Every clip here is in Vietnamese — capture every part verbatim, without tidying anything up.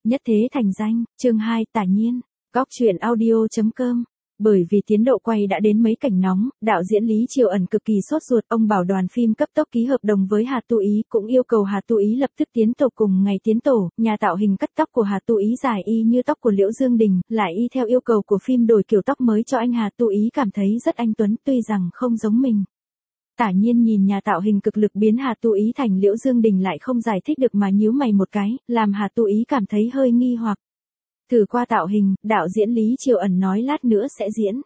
Nhất thế thành danh, chương hai Tả Nhiên, góc truyện audio chấm com. Bởi vì tiến độ quay đã đến mấy cảnh nóng, đạo diễn Lý Triều Ẩn cực kỳ sốt ruột, ông bảo đoàn phim cấp tốc ký hợp đồng với Hà Tu Ý, cũng yêu cầu Hà Tu Ý lập tức tiến tổ. Cùng ngày tiến tổ, nhà tạo hình cắt tóc của Hà Tu Ý dài y như tóc của Liễu Dương Đình, lại y theo yêu cầu của phim đổi kiểu tóc mới cho anh. Hà Tu Ý cảm thấy rất anh tuấn, tuy rằng không giống mình. Tả Nhiên nhìn nhà tạo hình cực lực biến Hà Tu Ý thành Liễu Dương Đình lại không giải thích được mà nhíu mày một cái, làm Hà Tu Ý cảm thấy hơi nghi hoặc. Thử qua tạo hình, đạo diễn Lý Triều Ẩn nói lát nữa sẽ diễn.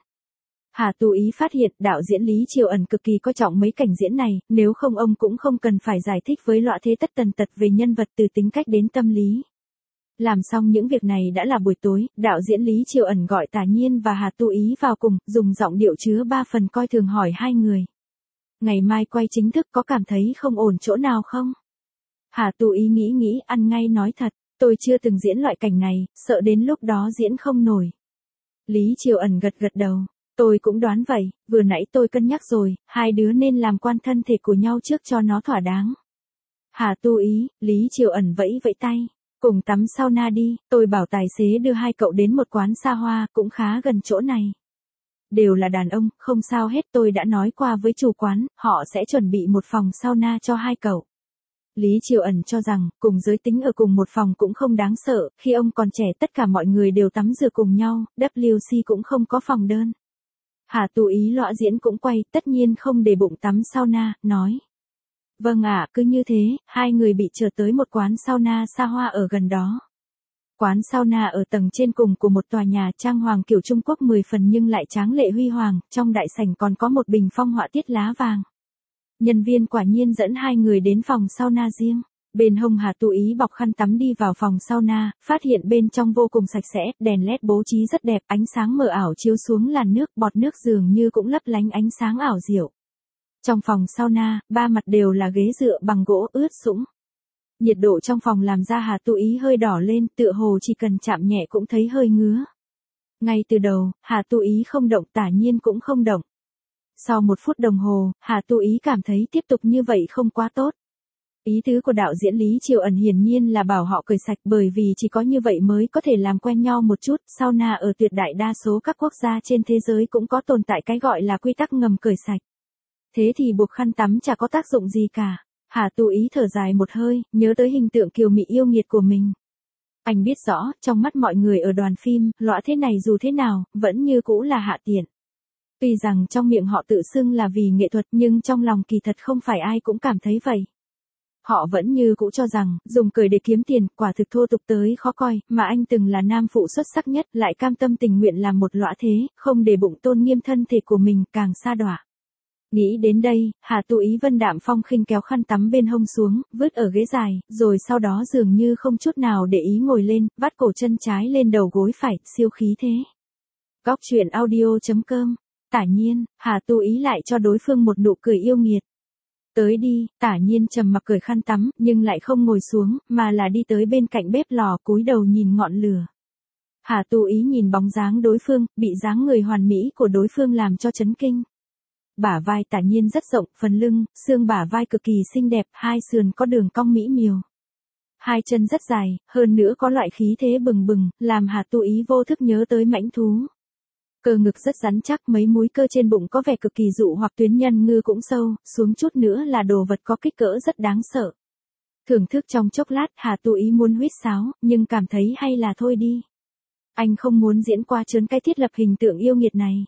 Hà Tu Ý phát hiện đạo diễn Lý Triều Ẩn cực kỳ coi trọng mấy cảnh diễn này, nếu không ông cũng không cần phải giải thích với Lọa Thế Tất tần tật về nhân vật từ tính cách đến tâm lý. Làm xong những việc này đã là buổi tối, đạo diễn Lý Triều Ẩn gọi Tả Nhiên và Hà Tu Ý vào cùng, dùng giọng điệu chứa ba phần coi thường hỏi hai người. Ngày mai quay chính thức có cảm thấy không ổn chỗ nào không? Hà Tu Ý nghĩ nghĩ ăn ngay nói thật, tôi chưa từng diễn loại cảnh này, sợ đến lúc đó diễn không nổi. Lý Triều Ẩn gật gật đầu, tôi cũng đoán vậy, vừa nãy tôi cân nhắc rồi, hai đứa nên làm quan thân thể của nhau trước cho nó thỏa đáng. Hà Tu Ý, Lý Triều Ẩn vẫy vẫy tay, cùng tắm sauna đi, tôi bảo tài xế đưa hai cậu đến một quán xa hoa, cũng khá gần chỗ này. Đều là đàn ông, không sao hết, tôi đã nói qua với chủ quán, họ sẽ chuẩn bị một phòng sauna cho hai cậu. Lý Triều Ẩn cho rằng, cùng giới tính ở cùng một phòng cũng không đáng sợ, khi ông còn trẻ tất cả mọi người đều tắm rửa cùng nhau, W C cũng không có phòng đơn. Hà Tu Ý Lọa diễn cũng quay, tất nhiên không để bụng tắm sauna, nói. Vâng ạ, cứ như thế, hai người bị trở tới một quán sauna xa hoa ở gần đó. Quán sauna ở tầng trên cùng của một tòa nhà trang hoàng kiểu Trung Quốc mười phần nhưng lại tráng lệ huy hoàng, trong đại sảnh còn có một bình phong họa tiết lá vàng. Nhân viên quả nhiên dẫn hai người đến phòng sauna riêng. Bên hông Hà Tu Ý bọc khăn tắm đi vào phòng sauna, phát hiện bên trong vô cùng sạch sẽ, đèn led bố trí rất đẹp, ánh sáng mờ ảo chiếu xuống làn nước, bọt nước dường như cũng lấp lánh ánh sáng ảo diệu. Trong phòng sauna, ba mặt đều là ghế dựa bằng gỗ ướt sũng. Nhiệt độ trong phòng làm da Hà Tu Ý hơi đỏ lên, tựa hồ chỉ cần chạm nhẹ cũng thấy hơi ngứa. Ngay từ đầu, Hà Tu Ý không động, Tả Nhiên cũng không động. Sau một phút đồng hồ, Hà Tu Ý cảm thấy tiếp tục như vậy không quá tốt. Ý tứ của đạo diễn Lý Triều Ẩn hiển nhiên là bảo họ cởi sạch bởi vì chỉ có như vậy mới có thể làm quen nhau một chút. Sauna ở tuyệt đại đa số các quốc gia trên thế giới cũng có tồn tại cái gọi là quy tắc ngầm cởi sạch. Thế thì buộc khăn tắm chả có tác dụng gì cả. Hà Tu Ý thở dài một hơi, nhớ tới hình tượng kiều mị yêu nghiệt của mình. Anh biết rõ, trong mắt mọi người ở đoàn phim, Lọa Thế này dù thế nào, vẫn như cũ là hạ tiện. Tuy rằng trong miệng họ tự xưng là vì nghệ thuật nhưng trong lòng kỳ thật không phải ai cũng cảm thấy vậy. Họ vẫn như cũ cho rằng, dùng cười để kiếm tiền, quả thực thô tục tới khó coi, mà anh từng là nam phụ xuất sắc nhất, lại cam tâm tình nguyện làm một Lọa Thế, không để bụng tôn nghiêm thân thể của mình, càng sa đọa. Nghĩ đến đây, Hà Tu Ý vân đạm phong khinh kéo khăn tắm bên hông xuống, vứt ở ghế dài, rồi sau đó dường như không chút nào để ý ngồi lên, vắt cổ chân trái lên đầu gối phải, siêu khí thế. Góc truyện audio chấm com. Tả Nhiên, Hà Tu Ý lại cho đối phương một nụ cười yêu nghiệt. Tới đi, Tả Nhiên trầm mặc cởi khăn tắm, nhưng lại không ngồi xuống, mà là đi tới bên cạnh bếp lò, cúi đầu nhìn ngọn lửa. Hà Tu Ý nhìn bóng dáng đối phương, bị dáng người hoàn mỹ của đối phương làm cho chấn kinh. Bả vai Tả Nhiên rất rộng, phần lưng, xương bả vai cực kỳ xinh đẹp, hai sườn có đường cong mỹ miều. Hai chân rất dài, hơn nữa có loại khí thế bừng bừng, làm Hà Tu Ý vô thức nhớ tới mãnh thú. Cơ ngực rất rắn chắc, mấy múi cơ trên bụng có vẻ cực kỳ dụ hoặc tuyến nhân ngư cũng sâu, xuống chút nữa là đồ vật có kích cỡ rất đáng sợ. Thưởng thức trong chốc lát, Hà Tu Ý muốn huýt sáo, nhưng cảm thấy hay là thôi đi. Anh không muốn diễn qua trớn cái thiết lập hình tượng yêu nghiệt này.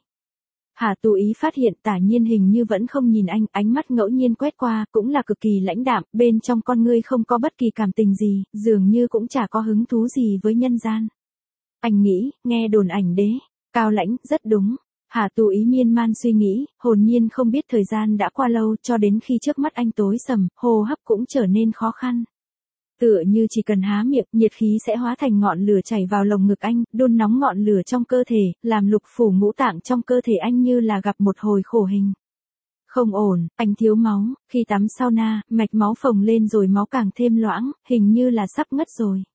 Hà Tu Ý phát hiện Tả Nhiên hình như vẫn không nhìn anh, ánh mắt ngẫu nhiên quét qua, cũng là cực kỳ lãnh đạm, bên trong con ngươi không có bất kỳ cảm tình gì, dường như cũng chả có hứng thú gì với nhân gian. Anh nghĩ, nghe đồn ảnh đế, cao lãnh, rất đúng. Hà Tu Ý miên man suy nghĩ, hồn nhiên không biết thời gian đã qua lâu cho đến khi trước mắt anh tối sầm, hô hấp cũng trở nên khó khăn. Tựa như chỉ cần há miệng, nhiệt khí sẽ hóa thành ngọn lửa chảy vào lồng ngực anh, đun nóng ngọn lửa trong cơ thể, làm lục phủ ngũ tạng trong cơ thể anh như là gặp một hồi khổ hình. Không ổn, anh thiếu máu, khi tắm sauna, mạch máu phồng lên rồi máu càng thêm loãng, hình như là sắp ngất rồi.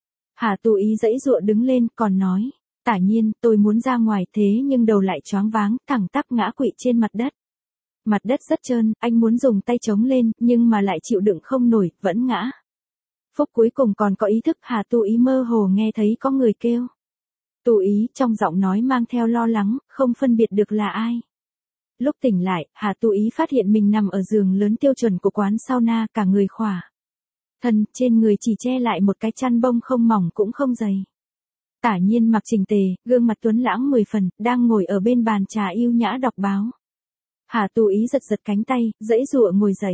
Hà Tu Ý giãy giụa đứng lên, còn nói, Tả Nhiên, tôi muốn ra ngoài thế nhưng đầu lại choáng váng, thẳng tắp ngã quỵ trên mặt đất. Mặt đất rất trơn, anh muốn dùng tay chống lên, nhưng mà lại chịu đựng không nổi, vẫn ngã. Phúc cuối cùng còn có ý thức. Hà Tu Ý mơ hồ nghe thấy có người kêu. Tu Ý, trong giọng nói mang theo lo lắng, không phân biệt được là ai. Lúc tỉnh lại, Hà Tu Ý phát hiện mình nằm ở giường lớn tiêu chuẩn của quán sauna, cả người khỏa thân, trên người chỉ che lại một cái chăn bông không mỏng cũng không dày. Tả Nhiên mặc chỉnh tề, gương mặt tuấn lãng mười phần, đang ngồi ở bên bàn trà yêu nhã đọc báo. Hà Tu Ý giật giật cánh tay, giãy giụa ngồi dậy.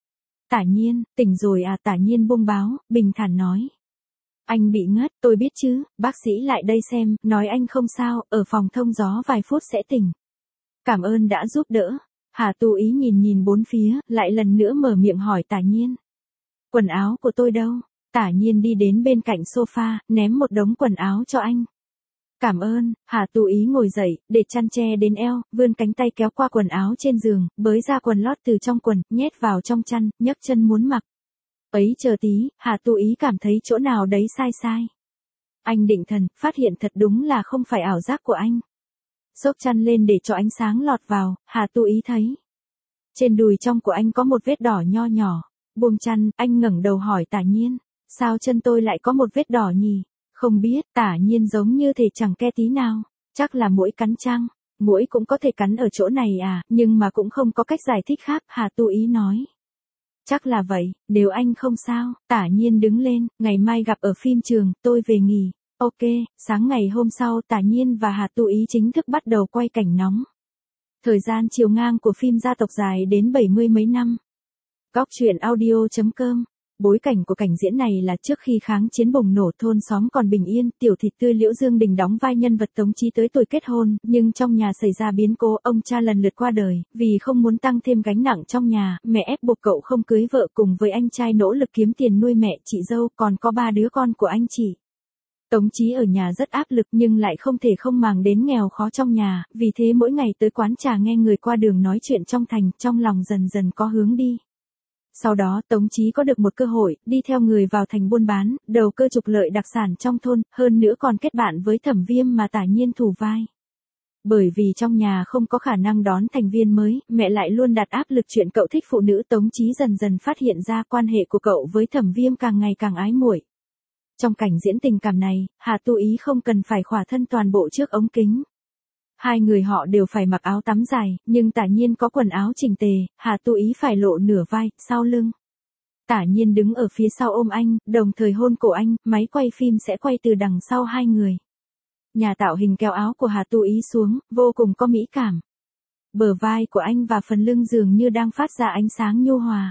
Tả Nhiên, tỉnh rồi à? Tả Nhiên buông báo, bình thản nói. Anh bị ngất, tôi biết chứ, bác sĩ lại đây xem, nói anh không sao, ở phòng thông gió vài phút sẽ tỉnh. Cảm ơn đã giúp đỡ. Hà Tu Ý nhìn nhìn bốn phía, lại lần nữa mở miệng hỏi Tả Nhiên. Quần áo của tôi đâu? Tả Nhiên đi đến bên cạnh sofa, ném một đống quần áo cho anh. Cảm ơn. Hà Tu Ý ngồi dậy, để chăn che đến eo, vươn cánh tay kéo qua quần áo trên giường, bới ra quần lót từ trong quần, nhét vào trong chăn, nhấc chân muốn mặc. Ấy chờ tí, Hà Tu Ý cảm thấy chỗ nào đấy sai sai. Anh định thần, phát hiện thật đúng là không phải ảo giác của anh. Xốc chăn lên để cho ánh sáng lọt vào, Hà Tu Ý thấy. Trên đùi trong của anh có một vết đỏ nho nhỏ. Buông chăn, anh ngẩng đầu hỏi Tả Nhiên. Sao chân tôi lại có một vết đỏ nhỉ? Không biết. Tả Nhiên giống như thể chẳng ke tí nào. Chắc là muỗi cắn chăng? Muỗi cũng có thể cắn ở chỗ này à, nhưng mà cũng không có cách giải thích khác, Hà Tu Ý nói. Chắc là vậy, nếu anh không sao. Tả Nhiên đứng lên, ngày mai gặp ở phim trường, tôi về nghỉ. Ok, sáng ngày hôm sau Tả Nhiên và Hà Tu Ý chính thức bắt đầu quay cảnh nóng. Thời gian chiều ngang của phim gia tộc dài đến bảy mươi mấy năm. Góc truyện audio chấm com. Bối cảnh của cảnh diễn này là trước khi kháng chiến bùng nổ, thôn xóm còn bình yên, tiểu thịt tươi Liễu Dương Đình đóng vai nhân vật Tống Chí tới tuổi kết hôn, nhưng trong nhà xảy ra biến cố, ông cha lần lượt qua đời, vì không muốn tăng thêm gánh nặng trong nhà, mẹ ép buộc cậu không cưới vợ, cùng với anh trai nỗ lực kiếm tiền nuôi mẹ, chị dâu, còn có ba đứa con của anh chị. Tống Chí ở nhà rất áp lực nhưng lại không thể không màng đến nghèo khó trong nhà, vì thế mỗi ngày tới quán trà nghe người qua đường nói chuyện trong thành, trong lòng dần dần có hướng đi. Sau đó Tống Chí có được một cơ hội, đi theo người vào thành buôn bán, đầu cơ trục lợi đặc sản trong thôn, hơn nữa còn kết bạn với Thẩm Viêm mà Tả Nhiên thủ vai. Bởi vì trong nhà không có khả năng đón thành viên mới, mẹ lại luôn đặt áp lực chuyện cậu thích phụ nữ. Tống Chí dần dần phát hiện ra quan hệ của cậu với Thẩm Viêm càng ngày càng ái muội. Trong cảnh diễn tình cảm này, Hà Tu Ý không cần phải khỏa thân toàn bộ trước ống kính. Hai người họ đều phải mặc áo tắm dài, nhưng Tả Nhiên có quần áo chỉnh tề, Hà Tu Ý phải lộ nửa vai, sau lưng. Tả Nhiên đứng ở phía sau ôm anh, đồng thời hôn cổ anh, máy quay phim sẽ quay từ đằng sau hai người. Nhà tạo hình kéo áo của Hà Tu Ý xuống, vô cùng có mỹ cảm. Bờ vai của anh và phần lưng dường như đang phát ra ánh sáng nhu hòa.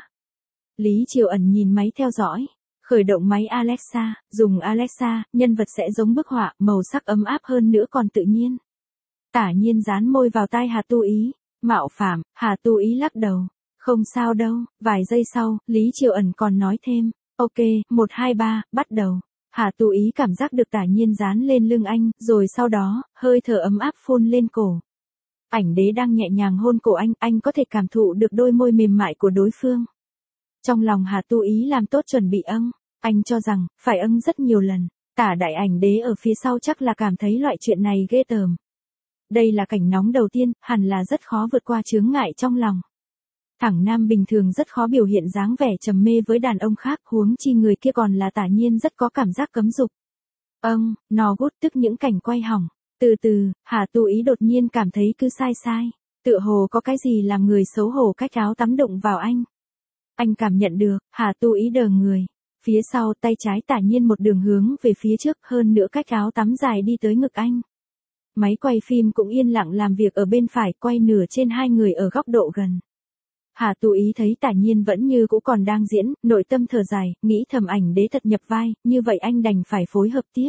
Lý Triều Ẩn nhìn máy theo dõi. Khởi động máy Alexa, dùng Alexa, nhân vật sẽ giống bức họa, màu sắc ấm áp hơn nữa còn tự nhiên. Tả Nhiên dán môi vào tai Hà Tu Ý. Mạo phạm. Hà Tu Ý lắc đầu. Không sao đâu. Vài giây sau, Lý Triều Ẩn còn nói thêm. Ok, một hai ba, bắt đầu. Hà Tu Ý cảm giác được Tả Nhiên dán lên lưng anh, rồi sau đó, hơi thở ấm áp phun lên cổ. Ảnh đế đang nhẹ nhàng hôn cổ anh, anh có thể cảm thụ được đôi môi mềm mại của đối phương. Trong lòng Hà Tu Ý làm tốt chuẩn bị âng. Anh cho rằng, phải âng rất nhiều lần. Tả đại ảnh đế ở phía sau chắc là cảm thấy loại chuyện này ghê tởm. Đây là cảnh nóng đầu tiên, hẳn là rất khó vượt qua chướng ngại trong lòng. Thẳng nam bình thường rất khó biểu hiện dáng vẻ trầm mê với đàn ông khác, huống chi người kia còn là Tả Nhiên rất có cảm giác cấm dục. Âng, nó gút tức những cảnh quay hỏng. Từ từ, Hà Tu Ý đột nhiên cảm thấy cứ sai sai. Tựa hồ có cái gì làm người xấu hổ cách áo tắm đụng vào anh. Anh cảm nhận được, Hà Tu Ý đờ người. Phía sau tay trái Tả Nhiên một đường hướng về phía trước, hơn nữa cách áo tắm dài đi tới ngực anh. Máy quay phim cũng yên lặng làm việc ở bên phải, quay nửa trên hai người ở góc độ gần. Hà Tu Ý thấy Tả Nhiên vẫn như cũ còn đang diễn, nội tâm thở dài, nghĩ thầm ảnh đế thật nhập vai, như vậy anh đành phải phối hợp tiếp.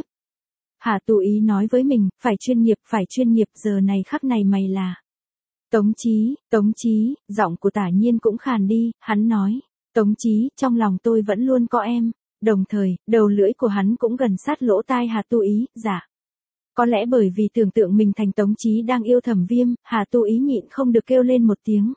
Hà Tu Ý nói với mình, phải chuyên nghiệp, phải chuyên nghiệp, giờ này khắc này mày là. Tống Chí, Tống Chí, giọng của Tả Nhiên cũng khàn đi, hắn nói. Tống Chí, trong lòng tôi vẫn luôn có em. Đồng thời, đầu lưỡi của hắn cũng gần sát lỗ tai Hà Tu Ý, dạ. Có lẽ bởi vì tưởng tượng mình thành Tống Chí đang yêu Thẩm Viêm, Hà Tu Ý nhịn không được kêu lên một tiếng.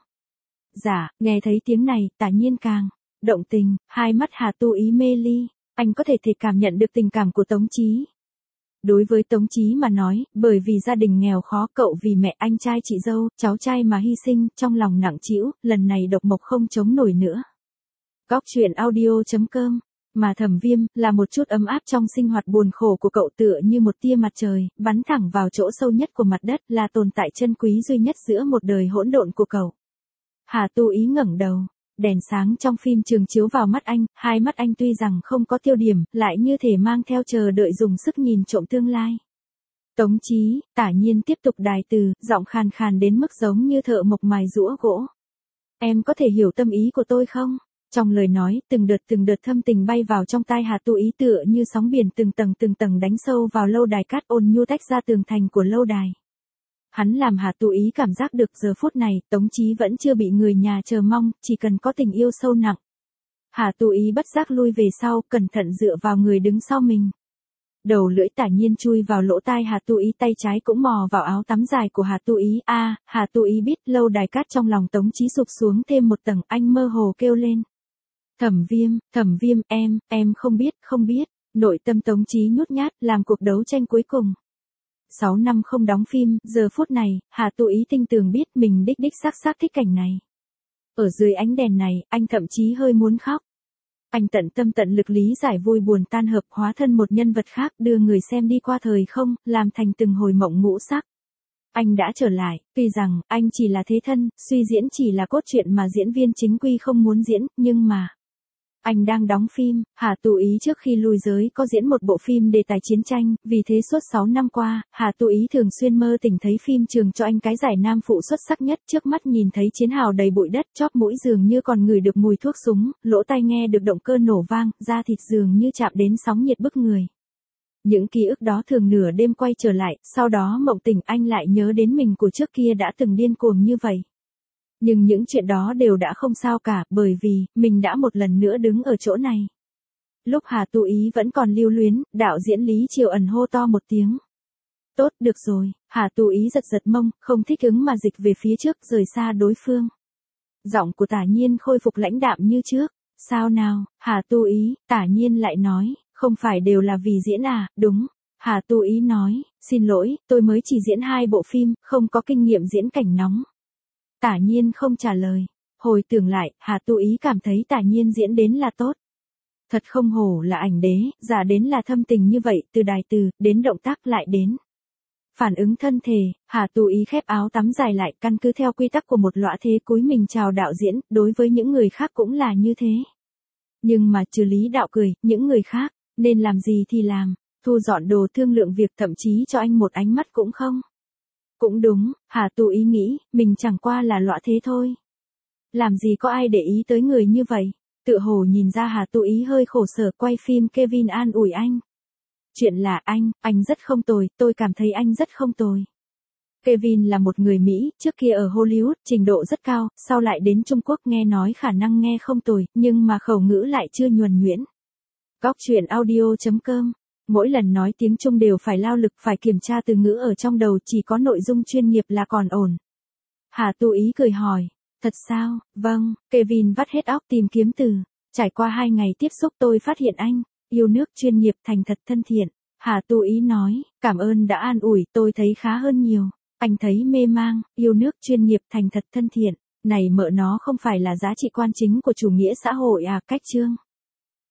Dạ, nghe thấy tiếng này, Tả Nhiên càng động tình, hai mắt Hà Tu Ý mê ly, anh có thể thể cảm nhận được tình cảm của Tống Chí. Đối với Tống Chí mà nói, bởi vì gia đình nghèo khó, cậu vì mẹ, anh trai chị dâu, cháu trai mà hy sinh, trong lòng nặng trĩu, lần này độc mộc không chống nổi nữa. Góc truyện audio chấm com Mà Thẩm Viêm, là một chút ấm áp trong sinh hoạt buồn khổ của cậu tựa như một tia mặt trời, bắn thẳng vào chỗ sâu nhất của mặt đất, là tồn tại chân quý duy nhất giữa một đời hỗn độn của cậu. Hà Tu Ý ngẩng đầu, đèn sáng trong phim trường chiếu vào mắt anh, hai mắt anh tuy rằng không có tiêu điểm, lại như thể mang theo chờ đợi dùng sức nhìn trộm tương lai. Tống Chí, Tả Nhiên tiếp tục đài từ, giọng khàn khàn đến mức giống như thợ mộc mài giũa gỗ. Em có thể hiểu tâm ý của tôi không? Trong lời nói, từng đợt từng đợt thâm tình bay vào trong tai Hà Tu Ý tựa như sóng biển từng tầng từng tầng đánh sâu vào lâu đài cát ôn nhu tách ra tường thành của lâu đài. Hắn làm Hà Tu Ý cảm giác được giờ phút này, Tống Chí vẫn chưa bị người nhà chờ mong, chỉ cần có tình yêu sâu nặng. Hà Tu Ý bất giác lui về sau, cẩn thận dựa vào người đứng sau mình. Đầu lưỡi Tả Nhiên chui vào lỗ tai Hà Tu Ý, tay trái cũng mò vào áo tắm dài của Hà Tu Ý. A, à, Hà Tu Ý biết lâu đài cát trong lòng Tống Chí sụp xuống thêm một tầng, anh mơ hồ kêu lên. Thẩm Viêm, Thẩm Viêm, em, em không biết, không biết. Nội tâm Tống Chí nhút nhát, làm cuộc đấu tranh cuối cùng. Sáu năm không đóng phim, giờ phút này, Hà Tu Ý tinh tường biết mình đích đích xác xác thích cảnh này. Ở dưới ánh đèn này, anh thậm chí hơi muốn khóc. Anh tận tâm tận lực lý giải vui buồn tan hợp, hóa thân một nhân vật khác, đưa người xem đi qua thời không, làm thành từng hồi mộng ngũ sắc. Anh đã trở lại, tuy rằng, anh chỉ là thế thân, suy diễn chỉ là cốt truyện mà diễn viên chính quy không muốn diễn, nhưng mà... Anh đang đóng phim, Hà Tu Ý trước khi lui giới có diễn một bộ phim đề tài chiến tranh, vì thế suốt sáu năm qua, Hà Tu Ý thường xuyên mơ tỉnh thấy phim trường cho anh cái giải nam phụ xuất sắc nhất, trước mắt nhìn thấy chiến hào đầy bụi đất, chóp mũi dường như còn ngửi được mùi thuốc súng, lỗ tai nghe được động cơ nổ vang, da thịt dường như chạm đến sóng nhiệt bức người. Những ký ức đó thường nửa đêm quay trở lại, sau đó mộng tỉnh anh lại nhớ đến mình của trước kia đã từng điên cuồng như vậy. Nhưng những chuyện đó đều đã không sao cả, bởi vì, mình đã một lần nữa đứng ở chỗ này. Lúc Hà Tu Ý vẫn còn lưu luyến, đạo diễn Lý Triều Ẩn hô to một tiếng. Tốt, được rồi, Hà Tu Ý giật giật mông, không thích ứng mà dịch về phía trước, rời xa đối phương. Giọng của Tả Nhiên khôi phục lãnh đạm như trước. Sao nào, Hà Tu Ý, Tả Nhiên lại nói, không phải đều là vì diễn à, đúng. Hà Tu Ý nói, xin lỗi, tôi mới chỉ diễn hai bộ phim, không có kinh nghiệm diễn cảnh nóng. Tả Nhiên không trả lời. Hồi tưởng lại, Hà Tu Ý cảm thấy Tả Nhiên diễn đến là tốt. Thật không hổ là ảnh đế, giả đến là thâm tình như vậy, từ đài từ, đến động tác lại đến. Phản ứng thân thể, Hà Tu Ý khép áo tắm dài lại, căn cứ theo quy tắc của một lõa thế cúi mình chào đạo diễn, đối với những người khác cũng là như thế. Nhưng mà trừ Lý Đạo cười, những người khác, nên làm gì thì làm, thu dọn đồ thương lượng việc, thậm chí cho anh một ánh mắt cũng không. Cũng đúng, Hà Tu Ý nghĩ, mình chẳng qua là lõa thế thôi. Làm gì có ai để ý tới người như vậy. Tự hồ nhìn ra Hà Tu Ý hơi khổ sở, quay phim Kevin an ủi anh. Chuyện là anh, anh rất không tồi, tôi cảm thấy anh rất không tồi. Kevin là một người Mỹ, trước kia ở Hollywood, trình độ rất cao, sau lại đến Trung Quốc nghe nói khả năng nghe không tồi, nhưng mà khẩu ngữ lại chưa nhuần nhuyễn. Góc truyện audio chấm com. Mỗi lần nói tiếng Trung đều phải lao lực, phải kiểm tra từ ngữ ở trong đầu, chỉ có nội dung chuyên nghiệp là còn ổn. Hà Tu Ý cười hỏi, thật sao, vâng, Kevin vắt hết óc tìm kiếm từ. Trải qua hai ngày tiếp xúc tôi phát hiện anh, yêu nước, chuyên nghiệp, thành thật, thân thiện. Hà Tu Ý nói, cảm ơn đã an ủi, tôi thấy khá hơn nhiều. Anh thấy mê mang, yêu nước, chuyên nghiệp, thành thật, thân thiện. Này mợ nó không phải là giá trị quan chính của chủ nghĩa xã hội à, cách chương.